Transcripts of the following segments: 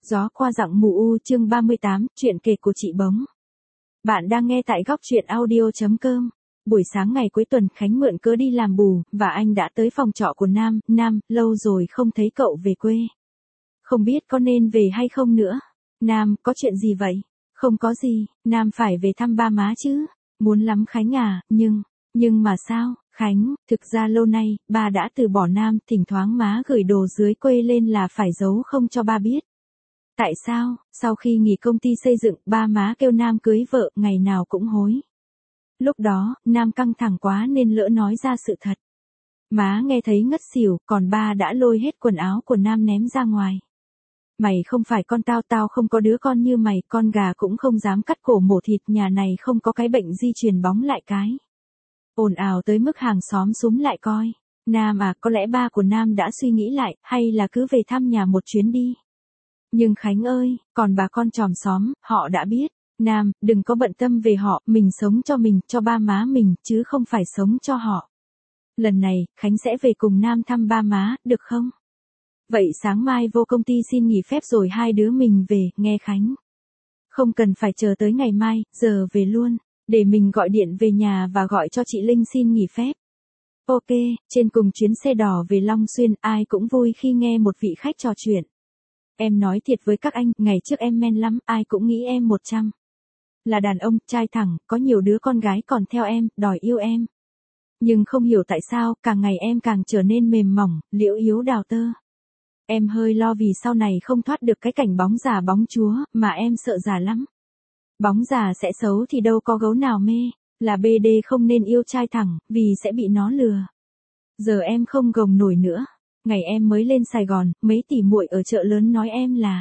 Gió qua dặng mù u chương 38, chuyện kể của chị Bóng. Bạn đang nghe tại góc chuyện audio.com. Buổi sáng ngày cuối tuần Khánh mượn cớ đi làm bù, và anh đã tới phòng trọ của Nam. Nam, lâu rồi không thấy cậu về quê. Không biết có nên về hay không nữa. Nam, có chuyện gì vậy? Không có gì, Nam phải về thăm ba má chứ. Muốn lắm Khánh à, nhưng mà sao, Khánh, thực ra lâu nay, ba đã từ bỏ Nam, thỉnh thoảng má gửi đồ dưới quê lên là phải giấu không cho ba biết. Tại sao, sau khi nghỉ công ty xây dựng, ba má kêu Nam cưới vợ, ngày nào cũng hối. Lúc đó, Nam căng thẳng quá nên lỡ nói ra sự thật. Má nghe thấy ngất xỉu, còn ba đã lôi hết quần áo của Nam ném ra ngoài. Mày không phải con tao, tao không có đứa con như mày, con gà cũng không dám cắt cổ mổ thịt, nhà này không có cái bệnh di truyền bóng lại cái. Ồn ào tới mức hàng xóm xúm lại coi. Nam à, có lẽ ba của Nam đã suy nghĩ lại, hay là cứ về thăm nhà một chuyến đi. Nhưng Khánh ơi, còn bà con chòm xóm, họ đã biết. Nam, đừng có bận tâm về họ, mình sống cho mình, cho ba má mình, chứ không phải sống cho họ. Lần này, Khánh sẽ về cùng Nam thăm ba má, được không? Vậy sáng mai vô công ty xin nghỉ phép rồi hai đứa mình về, nghe Khánh. Không cần phải chờ tới ngày mai, giờ về luôn, để mình gọi điện về nhà và gọi cho chị Linh xin nghỉ phép. Ok, trên cùng chuyến xe đỏ về Long Xuyên, ai cũng vui khi nghe một vị khách trò chuyện. Em nói thiệt với các anh, ngày trước em men lắm, ai cũng nghĩ em 100. Là đàn ông, trai thẳng, có nhiều đứa con gái còn theo em, đòi yêu em. Nhưng không hiểu tại sao, càng ngày em càng trở nên mềm mỏng, liễu yếu đào tơ. Em hơi lo vì sau này không thoát được cái cảnh bóng già bóng chúa, mà em sợ già lắm. Bóng già sẽ xấu thì đâu có gấu nào mê, là BD không nên yêu trai thẳng, vì sẽ bị nó lừa. Giờ em không gồng nổi nữa. Ngày em mới lên Sài Gòn, mấy tỷ muội ở chợ lớn nói em là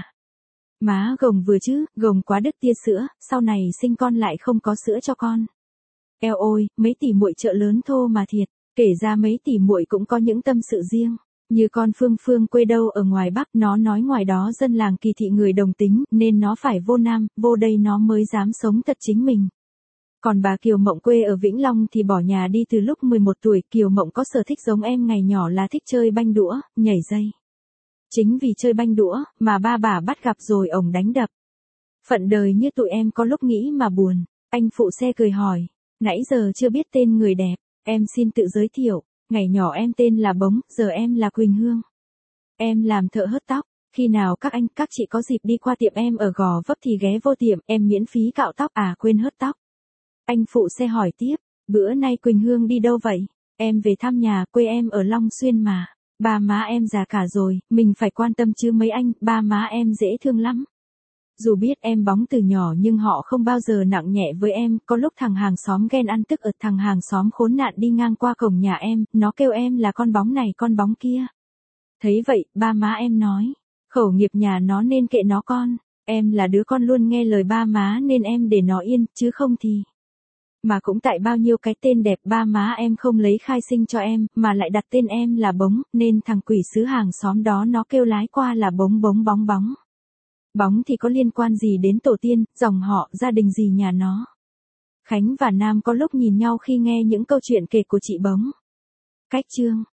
má gồng vừa chứ, gồng quá đứt tia sữa, sau này sinh con lại không có sữa cho con. Eo ôi, mấy tỷ muội chợ lớn thô mà thiệt, kể ra mấy tỷ muội cũng có những tâm sự riêng. Như con Phương quê đâu ở ngoài Bắc, nó nói ngoài đó dân làng kỳ thị người đồng tính, nên nó phải vô Nam, vô đây nó mới dám sống thật chính mình. Còn bà Kiều Mộng quê ở Vĩnh Long thì bỏ nhà đi từ lúc 11 tuổi, Kiều Mộng có sở thích giống em ngày nhỏ là thích chơi banh đũa, nhảy dây. Chính vì chơi banh đũa, mà ba bà bắt gặp rồi ổng đánh đập. Phận đời như tụi em có lúc nghĩ mà buồn. Anh phụ xe cười hỏi, nãy giờ chưa biết tên người đẹp, em xin tự giới thiệu, ngày nhỏ em tên là Bóng, giờ em là Quỳnh Hương. Em làm thợ hớt tóc, khi nào các anh, các chị có dịp đi qua tiệm em ở Gò Vấp thì ghé vô tiệm, em miễn phí cạo tóc, à quên hớt tóc. Anh phụ xe hỏi tiếp, bữa nay Quỳnh Hương đi đâu vậy? Em về thăm nhà, quê em ở Long Xuyên mà. Ba má em già cả rồi, mình phải quan tâm chứ mấy anh, ba má em dễ thương lắm. Dù biết em Bóng từ nhỏ nhưng họ không bao giờ nặng nhẹ với em, có lúc thằng hàng xóm ghen ăn tức ực, thằng hàng xóm khốn nạn đi ngang qua cổng nhà em, nó kêu em là con Bóng này con Bóng kia. Thấy vậy, ba má em nói, khẩu nghiệp nhà nó nên kệ nó con, em là đứa con luôn nghe lời ba má nên em để nó yên, chứ không thì... Mà cũng tại bao nhiêu cái tên đẹp ba má em không lấy khai sinh cho em, mà lại đặt tên em là Bóng, nên thằng quỷ sứ hàng xóm đó nó kêu lái qua là Bóng. Bóng thì có liên quan gì đến tổ tiên, dòng họ, gia đình gì nhà nó. Khánh và Nam có lúc nhìn nhau khi nghe những câu chuyện kể của chị Bóng. Cách chương